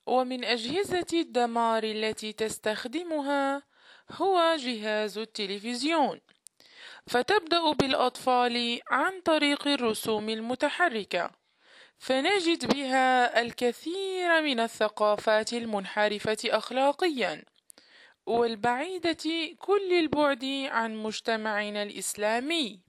ومن أجهزة الدمار التي تستخدمها هو جهاز التلفزيون، فتبدأ بالأطفال عن طريق الرسوم المتحركة، فنجد بها الكثير من الثقافات المنحرفة أخلاقيا والبعيدة كل البعد عن مجتمعنا الإسلامي.